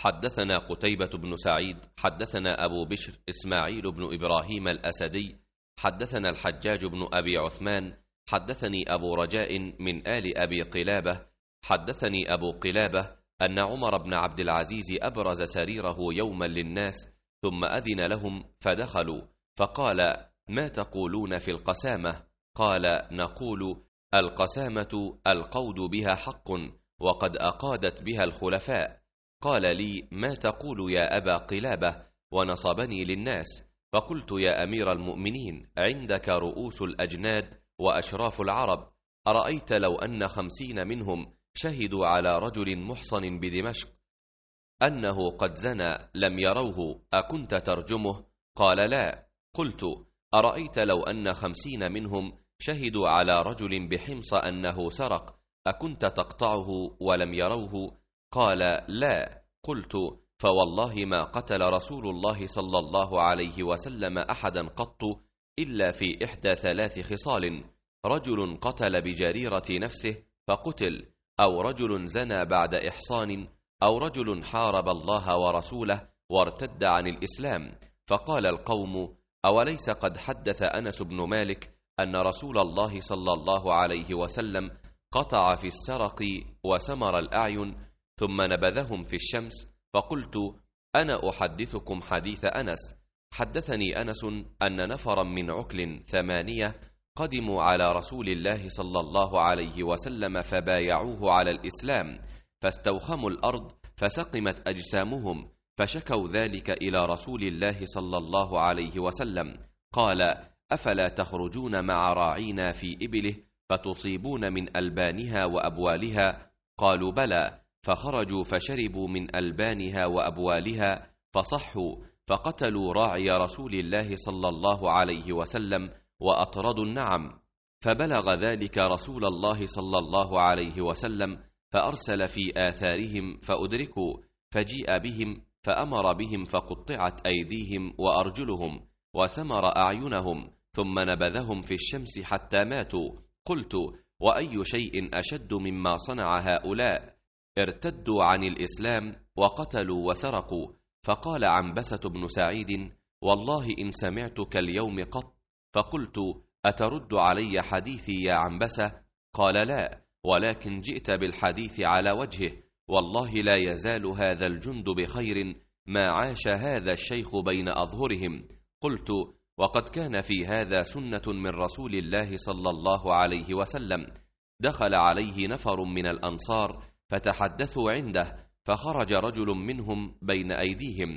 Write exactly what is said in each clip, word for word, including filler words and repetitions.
حدثنا قتيبة بن سعيد حدثنا أبو بشر إسماعيل بن إبراهيم الأسدي حدثنا الحجاج بن أبي عثمان حدثني أبو رجاء من آل أبي قلابة حدثني أبو قلابة أن عمر بن عبد العزيز أبرز سريره يوما للناس ثم أذن لهم فدخلوا، فقال: ما تقولون في القسامة؟ قال: نقول: القسامة القود بها حق، وقد أقادت بها الخلفاء. قال لي: ما تقول يا أبا قلابة؟ ونصبني للناس، فقلت: يا أمير المؤمنين، عندك رؤوس الأجناد وأشراف العرب، أرأيت لو أن خمسين منهم شهدوا على رجل محصن بدمشق أنه قد زنى لم يروه، أكنت ترجمه؟ قال: لا. قلت: أرأيت لو أن خمسين منهم شهدوا على رجل بحمص أنه سرق، أكنت تقطعه ولم يروه؟ قال: لا. قلت: فوالله ما قتل رسول الله صلى الله عليه وسلم أحدا قط إلا في إحدى ثلاث خصال: رجل قتل بجريرة نفسه فقتل، أو رجل زنى بعد إحصان، أو رجل حارب الله ورسوله وارتد عن الإسلام. فقال القوم: أوليس قد حدث أنس بن مالك أن رسول الله صلى الله عليه وسلم قطع في السرق وسمر الأعين ثم نبذهم في الشمس؟ فقلت: أنا أحدثكم حديث أنس. حدثني أنس أن نفرا من عكل ثمانية قدموا على رسول الله صلى الله عليه وسلم فبايعوه على الإسلام، فاستوخموا الأرض فسقمت أجسامهم، فشكوا ذلك إلى رسول الله صلى الله عليه وسلم. قال: أفلا تخرجون مع راعينا في إبله فتصيبون من ألبانها وأبوالها؟ قالوا: بلى. فخرجوا فشربوا من ألبانها وأبوالها فصحوا، فقتلوا راعي رسول الله صلى الله عليه وسلم وأطردوا النعم. فبلغ ذلك رسول الله صلى الله عليه وسلم، فأرسل في آثارهم فأدركوا، فجيء بهم فأمر بهم فقطعت أيديهم وأرجلهم وسمر أعينهم، ثم نبذهم في الشمس حتى ماتوا. قلت: وأي شيء أشد مما صنع هؤلاء؟ ارتدوا عن الإسلام وقتلوا وسرقوا. فقال عنبسة بن سعيد: والله إن سمعتك اليوم قط. فقلت: أترد علي حديثي يا عنبسة؟ قال: لا، ولكن جئت بالحديث على وجهه، والله لا يزال هذا الجند بخير ما عاش هذا الشيخ بين أظهرهم. قلت: وقد كان في هذا سنة من رسول الله صلى الله عليه وسلم. دخل عليه نفر من الأنصار فتحدثوا عنده، فخرج رجل منهم بين أيديهم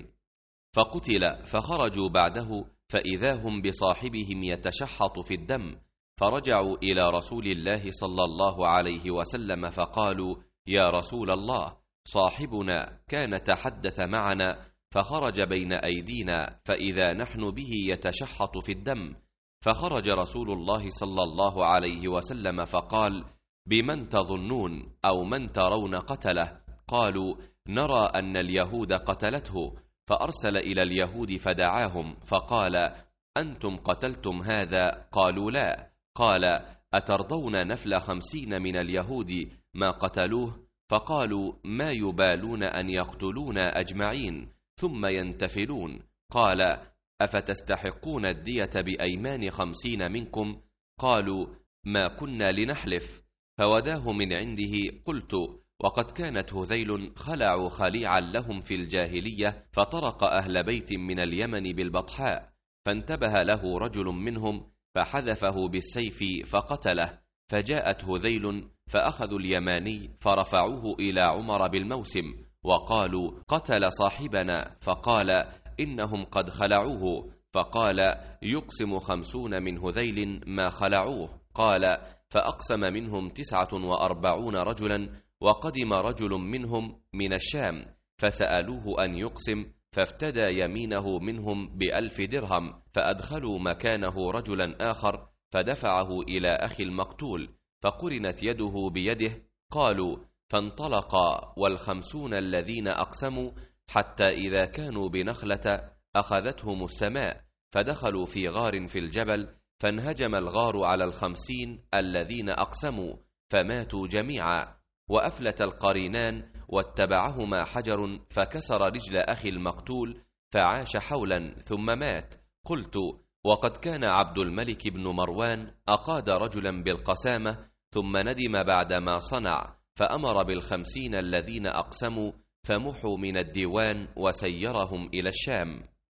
فقتل، فخرجوا بعده فإذا هم بصاحبهم يتشحط في الدم، فرجعوا إلى رسول الله صلى الله عليه وسلم فقالوا: يا رسول الله، صاحبنا كان تحدث معنا فخرج بين أيدينا فإذا نحن به يتشحط في الدم. فخرج رسول الله صلى الله عليه وسلم فقال: بمن تظنون أو من ترون قتله؟ قالوا: نرى أن اليهود قتلته. فأرسل إلى اليهود فدعاهم فقال: أنتم قتلتم هذا؟ قالوا: لا. قال: أترضون نفل خمسين من اليهود ما قتلوه؟ فقالوا: ما يبالون أن يقتلونا أجمعين ثم ينتفلون. قال: أفتستحقون الدية بأيمان خمسين منكم؟ قالوا: ما كنا لنحلف. فوداه من عنده. قلت: وقد كانت هذيل خلعوا خليعا لهم في الجاهلية، فطرق أهل بيت من اليمن بالبطحاء، فانتبه له رجل منهم فحذفه بالسيف فقتله. فجاءت هذيل فأخذوا اليماني فرفعوه إلى عمر بالموسم وقالوا: قتل صاحبنا. فقال: إنهم قد خلعوه. فقال: يقسم خمسون من هذيل ما خلعوه. قال: فأقسم منهم تسعة وأربعون رجلا، وقدم رجل منهم من الشام فسألوه أن يقسم، فافتدى يمينه منهم بألف درهم، فأدخلوا مكانه رجلا آخر فدفعه إلى أخي المقتول، فقرنت يده بيده. قالوا: فانطلقا والخمسون الذين أقسموا حتى إذا كانوا بنخلة أخذتهم السماء، فدخلوا في غار في الجبل، فانهجم الغار على الخمسين الذين أقسموا فماتوا جميعا. وأفلت القرينان واتبعهما حجر فكسر رجل أخي المقتول فعاش حولا ثم مات. قلت: وقد كان عبد الملك بن مروان أقاد رجلا بالقسامة ثم ندم بعد ما صنع فأمر بالخمسين الذين أقسموا فمحوا من الديوان وسيرهم إلى الشام.